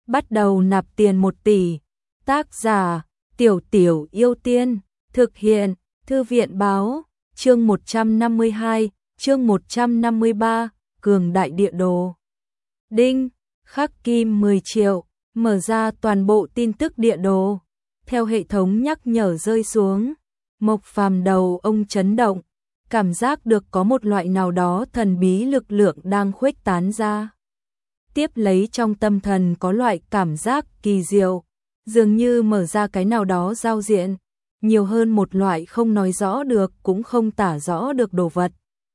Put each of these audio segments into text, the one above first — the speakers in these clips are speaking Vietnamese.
bắt đầu nạp tiền 1 tỷ. Tác giả, Tiểu Tiểu Yêu Tiên, thực hiện, Thư viện báo, chương 152, chương 153, cường đại địa đồ. Đinh, khắc kim 10 triệu, mở ra toàn bộ tin tức địa đồ. Theo hệ thống nhắc nhở rơi xuống, Mộc Phàm đầu ông chấn động, cảm giác được có một loại nào đó thần bí lực lượng đang khuếch tán ra. Tiếp lấy trong tâm thần có loại cảm giác kỳ diệu, dường như mở ra cái nào đó giao diện, nhiều hơn một loại không nói rõ được cũng không tả rõ được đồ vật.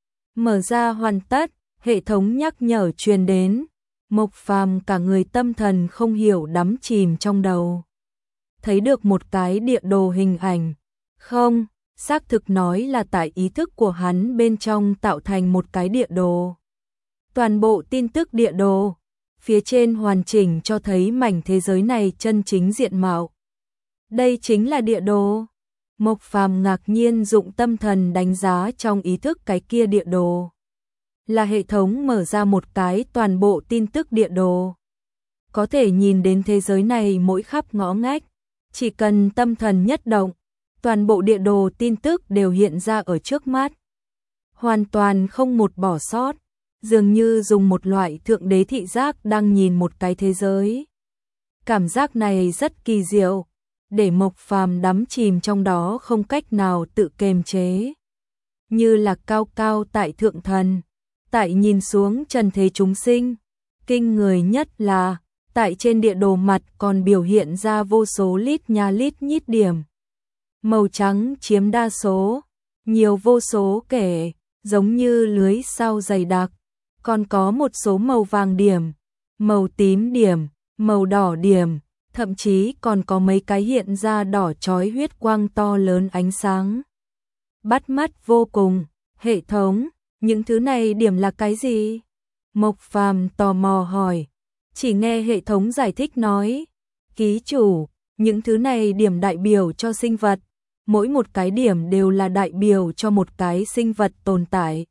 Mở ra hoàn tất, hệ thống nhắc nhở truyền đến, Mộc Phàm cả người tâm thần không hiểu đắm chìm trong đầu. Thấy được một cái địa đồ hình ảnh, không, xác thực nói là tại ý thức của hắn bên trong tạo thành một cái địa đồ. Toàn bộ tin tức địa đồ, phía trên hoàn chỉnh cho thấy mảnh thế giới này chân chính diện mạo. Đây chính là địa đồ. Mộc Phàm ngạc nhiên dụng tâm thần đánh giá trong ý thức cái kia địa đồ. Là hệ thống mở ra một cái toàn bộ tin tức địa đồ. Có thể nhìn đến thế giới này mỗi khắp ngõ ngách, chỉ cần tâm thần nhất động, toàn bộ địa đồ tin tức đều hiện ra ở trước mắt. Hoàn toàn không một bỏ sót, dường như dùng một loại thượng đế thị giác đang nhìn một cái thế giới. Cảm giác này rất kỳ diệu, để Mộc Phàm đắm chìm trong đó không cách nào tự kiềm chế. Như là cao cao tại thượng thần, tại nhìn xuống trần thế chúng sinh. Kinh người nhất là, tại trên địa đồ mặt còn biểu hiện ra vô số lít nha lít nhít điểm. Màu trắng chiếm đa số, nhiều vô số kẻ, giống như lưới sao dày đặc. Còn có một số màu vàng điểm, màu tím điểm, màu đỏ điểm, thậm chí còn có mấy cái hiện ra đỏ chói huyết quang to lớn ánh sáng. Bắt mắt vô cùng, hệ thống, những thứ này điểm là cái gì? Mộc Phàm tò mò hỏi, chỉ nghe hệ thống giải thích nói, ký chủ, những thứ này điểm đại biểu cho sinh vật, mỗi một cái điểm đều là đại biểu cho một cái sinh vật tồn tại.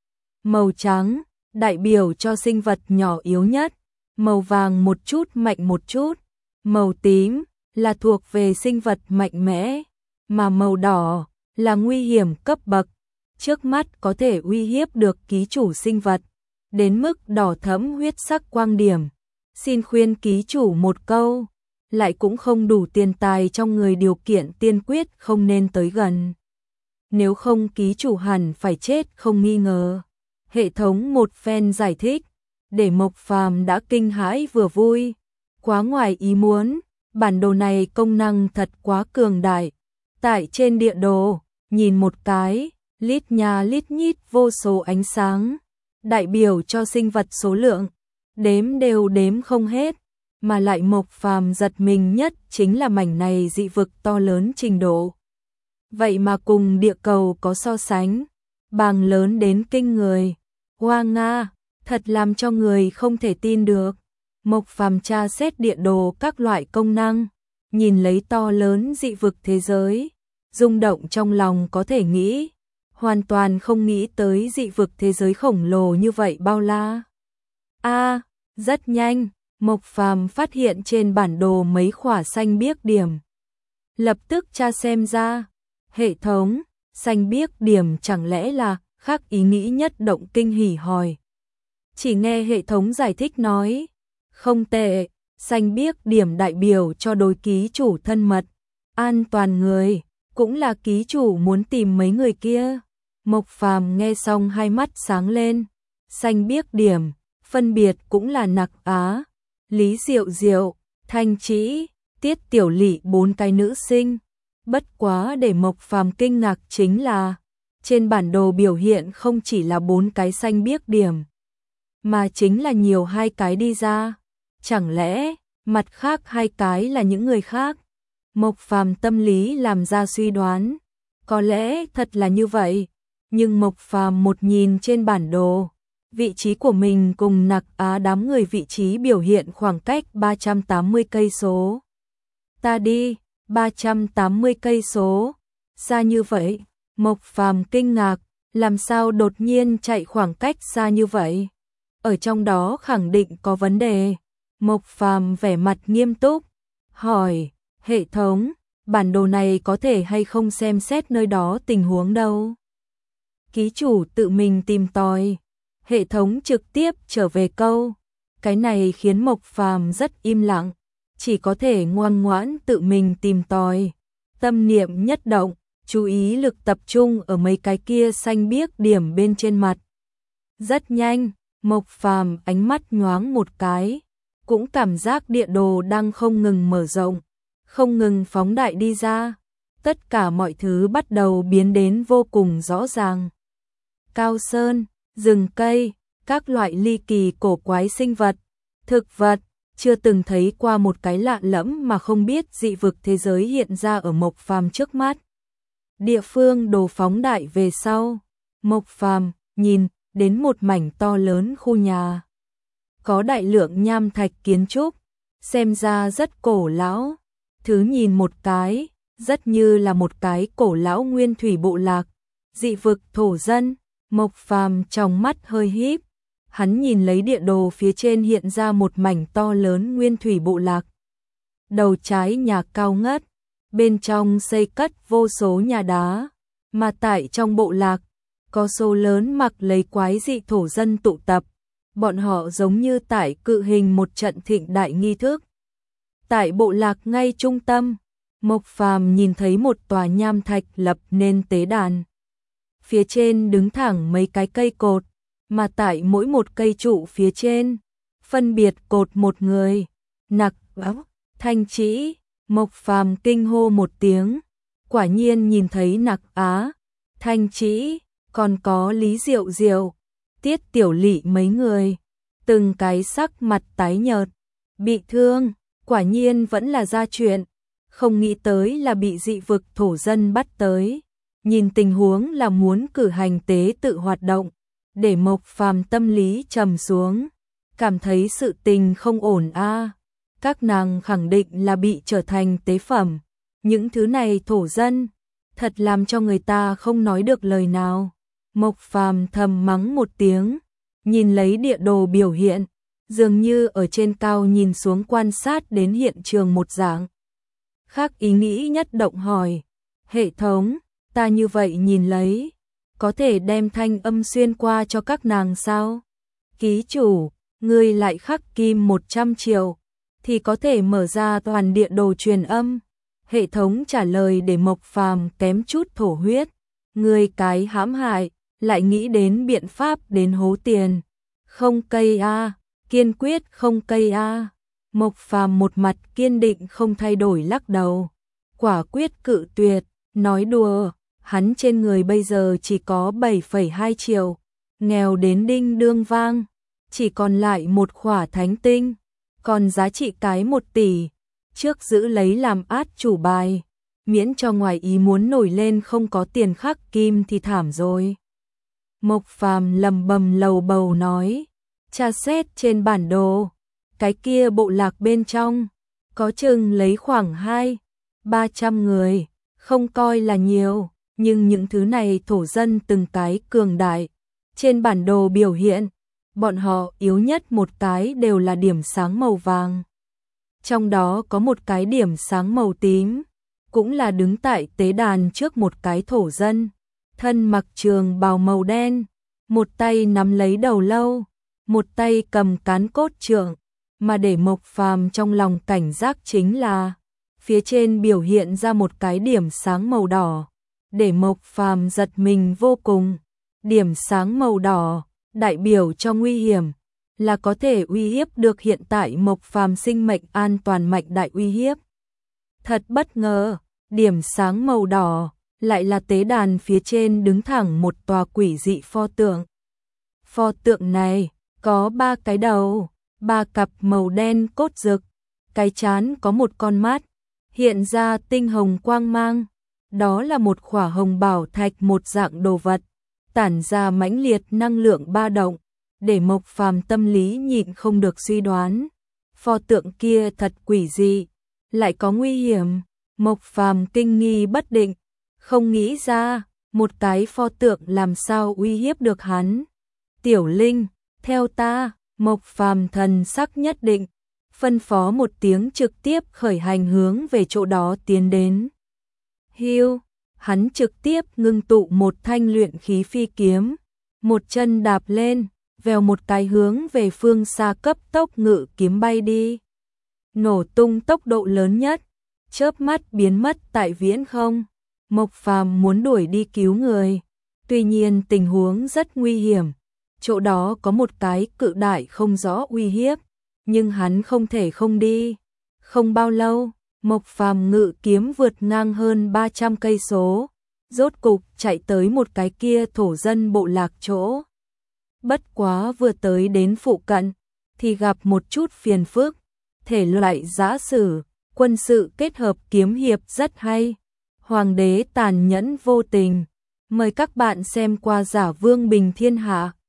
Màu trắng, đại biểu cho sinh vật nhỏ yếu nhất, màu vàng một chút mạnh một chút, màu tím là thuộc về sinh vật mạnh mẽ, mà màu đỏ là nguy hiểm cấp bậc, trước mắt có thể uy hiếp được ký chủ sinh vật, đến mức đỏ thẫm huyết sắc quang điểm. Xin khuyên ký chủ một câu, lại cũng không đủ tiền tài trong người, điều kiện tiên quyết không nên tới gần. Nếu không ký chủ hẳn phải chết không nghi ngờ. Hệ thống một phen giải thích, để Mộc Phàm đã kinh hãi vừa vui. Quá ngoài ý muốn, bản đồ này công năng thật quá cường đại. Tại trên địa đồ, nhìn một cái, lít nha lít nhít vô số ánh sáng, đại biểu cho sinh vật số lượng, đếm đều đếm không hết. Mà lại Mộc Phàm giật mình nhất chính là mảnh này dị vực to lớn trình độ. Vậy mà cùng địa cầu có so sánh, bằng lớn đến kinh người. Hoa Nga, thật làm cho người không thể tin được. Mộc Phàm tra xét địa đồ các loại công năng, nhìn lấy to lớn dị vực thế giới, rung động trong lòng có thể nghĩ, hoàn toàn không nghĩ tới dị vực thế giới khổng lồ như vậy bao la. Rất nhanh, Mộc Phàm phát hiện trên bản đồ mấy khỏa xanh biếc điểm. Lập tức tra xem ra, hệ thống, xanh biếc điểm chẳng lẽ là khác ý nghĩ nhất động kinh hỉ hỏi. Chỉ nghe hệ thống giải thích nói, không tệ, xanh biếc điểm đại biểu cho đối ký chủ thân mật, an toàn người, cũng là ký chủ muốn tìm mấy người kia. Mộc Phàm nghe xong hai mắt sáng lên, xanh biếc điểm, phân biệt cũng là Nặc Á, Lý Diệu Diệu, Thanh Trĩ, Tiết Tiểu Lị, 4 cái nữ sinh. Bất quá để Mộc Phàm kinh ngạc chính là, trên bản đồ biểu hiện không chỉ là 4 cái xanh biếc điểm, mà chính là nhiều 2 cái đi ra. Chẳng lẽ, mặt khác 2 cái là những người khác? Mộc Phàm tâm lý làm ra suy đoán, có lẽ thật là như vậy, nhưng Mộc Phàm một nhìn trên bản đồ, vị trí của mình cùng Nặc Á đám người vị trí biểu hiện khoảng cách 380 cây số. Ta đi, 380 cây số, xa như vậy. Mộc Phàm kinh ngạc, làm sao đột nhiên chạy khoảng cách xa như vậy? Ở trong đó khẳng định có vấn đề. Mộc Phàm vẻ mặt nghiêm túc, hỏi, hệ thống, bản đồ này có thể hay không xem xét nơi đó tình huống đâu? Ký chủ tự mình tìm tòi. Hệ thống trực tiếp trở về câu. Cái này khiến Mộc Phàm rất im lặng, chỉ có thể ngoan ngoãn tự mình tìm tòi. Tâm niệm nhất động, chú ý lực tập trung ở mấy cái kia xanh biếc điểm bên trên mặt. Rất nhanh, Mộc Phàm ánh mắt nhoáng một cái, cũng cảm giác địa đồ đang không ngừng mở rộng, không ngừng phóng đại đi ra. Tất cả mọi thứ bắt đầu biến đến vô cùng rõ ràng. Cao sơn, rừng cây, các loại ly kỳ cổ quái sinh vật, thực vật, chưa từng thấy qua một cái lạ lẫm mà không biết dị vực thế giới hiện ra ở Mộc Phàm trước mắt. Địa phương đồ phóng đại về sau, Mộc Phàm nhìn đến một mảnh to lớn khu nhà. Có đại lượng nham thạch kiến trúc, xem ra rất cổ lão. Thứ nhìn một cái, rất như là một cái cổ lão nguyên thủy bộ lạc, dị vực thổ dân. Mộc Phàm trong mắt hơi híp, hắn nhìn lấy địa đồ phía trên hiện ra một mảnh to lớn nguyên thủy bộ lạc. Đầu trái nhà cao ngất, bên trong xây cất vô số nhà đá, mà tại trong bộ lạc, có số lớn mặc lấy quái dị thổ dân tụ tập. Bọn họ giống như tại cự hình một trận thịnh đại nghi thức. Tại bộ lạc ngay trung tâm, Mộc Phàm nhìn thấy một tòa nham thạch lập nên tế đàn. Phía trên đứng thẳng mấy cái cây cột, mà tại mỗi một cây trụ phía trên, phân biệt cột một người. Nặc áo, Thanh Trĩ, Mộc Phàm kinh hô một tiếng, quả nhiên nhìn thấy Nặc Á, Thanh Trĩ, còn có Lý Diệu Diệu, Tiết Tiểu Lị mấy người, từng cái sắc mặt tái nhợt, bị thương, quả nhiên vẫn là ra chuyện, không nghĩ tới là bị dị vực thổ dân bắt tới. Nhìn tình huống là muốn cử hành tế tự hoạt động, để Mộc Phàm tâm lý trầm xuống, cảm thấy sự tình không ổn a. Các nàng khẳng định là bị trở thành tế phẩm. Những thứ này thổ dân, thật làm cho người ta không nói được lời nào. Mộc Phàm thầm mắng một tiếng, nhìn lấy địa đồ biểu hiện, dường như ở trên cao nhìn xuống quan sát đến hiện trường một dạng. Khác ý nghĩ nhất động hỏi, hệ thống, ta như vậy nhìn lấy, có thể đem thanh âm xuyên qua cho các nàng sao? Ký chủ, ngươi lại khắc kim 100 triệu, thì có thể mở ra toàn địa đồ truyền âm. Hệ thống trả lời để Mộc Phàm kém chút thổ huyết. Ngươi cái hãm hại, lại nghĩ đến biện pháp đến hố tiền. Không cây a, kiên quyết không cây a. Mộc Phàm một mặt kiên định không thay đổi lắc đầu. Quả quyết cự tuyệt, nói đùa, hắn trên người bây giờ chỉ có 7,2 triệu, nghèo đến đinh đương vang, chỉ còn lại một khỏa thánh tinh, còn giá trị cái 1 tỷ, trước giữ lấy làm át chủ bài, miễn cho ngoài ý muốn nổi lên không có tiền khắc kim thì thảm rồi. Mộc Phàm lầm bầm lầu bầu nói, tra xét trên bản đồ, cái kia bộ lạc bên trong, có chừng lấy khoảng 200-300 người, không coi là nhiều, nhưng những thứ này thổ dân từng cái cường đại. Trên bản đồ biểu hiện, bọn họ yếu nhất một cái đều là điểm sáng màu vàng. Trong đó có một cái điểm sáng màu tím, cũng là đứng tại tế đàn trước một cái thổ dân, thân mặc trường bào màu đen, một tay nắm lấy đầu lâu, một tay cầm cán cốt trượng, mà để Mộc Phàm trong lòng cảnh giác chính là phía trên biểu hiện ra một cái điểm sáng màu đỏ, để Mộc Phàm giật mình vô cùng. Điểm sáng màu đỏ đại biểu cho nguy hiểm, là có thể uy hiếp được hiện tại Mộc Phàm sinh mệnh an toàn mạnh đại uy hiếp. Thật bất ngờ, điểm sáng màu đỏ lại là tế đàn phía trên đứng thẳng một tòa quỷ dị pho tượng. Pho tượng này có 3 cái đầu, 3 cặp màu đen cốt rực, cái trán có một con mắt, hiện ra tinh hồng quang mang, đó là một khỏa hồng bảo thạch một dạng đồ vật, tản ra mãnh liệt năng lượng ba động, để Mộc Phàm tâm lý nhịn không được suy đoán. Pho tượng kia thật quỷ dị, lại có nguy hiểm. Mộc Phàm kinh nghi bất định, không nghĩ ra một cái pho tượng làm sao uy hiếp được hắn. Tiểu Linh, theo ta. Mộc Phàm thần sắc nhất định, phân phó một tiếng trực tiếp khởi hành hướng về chỗ đó tiến đến. Hưu, hắn trực tiếp ngưng tụ một thanh luyện khí phi kiếm, một chân đạp lên, vèo một cái hướng về phương xa cấp tốc ngự kiếm bay đi. Nổ tung tốc độ lớn nhất, chớp mắt biến mất tại viễn không. Mộc Phàm muốn đuổi đi cứu người, tuy nhiên tình huống rất nguy hiểm, chỗ đó có một cái cự đại không rõ uy hiếp, nhưng hắn không thể không đi. Không bao lâu, Mộc Phàm ngự kiếm vượt ngang hơn 300 cây số, rốt cục chạy tới một cái kia thổ dân bộ lạc chỗ. Bất quá vừa tới đến phụ cận thì gặp một chút phiền phức, thể loại giã sử, quân sự kết hợp kiếm hiệp rất hay. Hoàng đế tàn nhẫn vô tình. Mời các bạn xem qua Giả Vương Bình Thiên Hạ.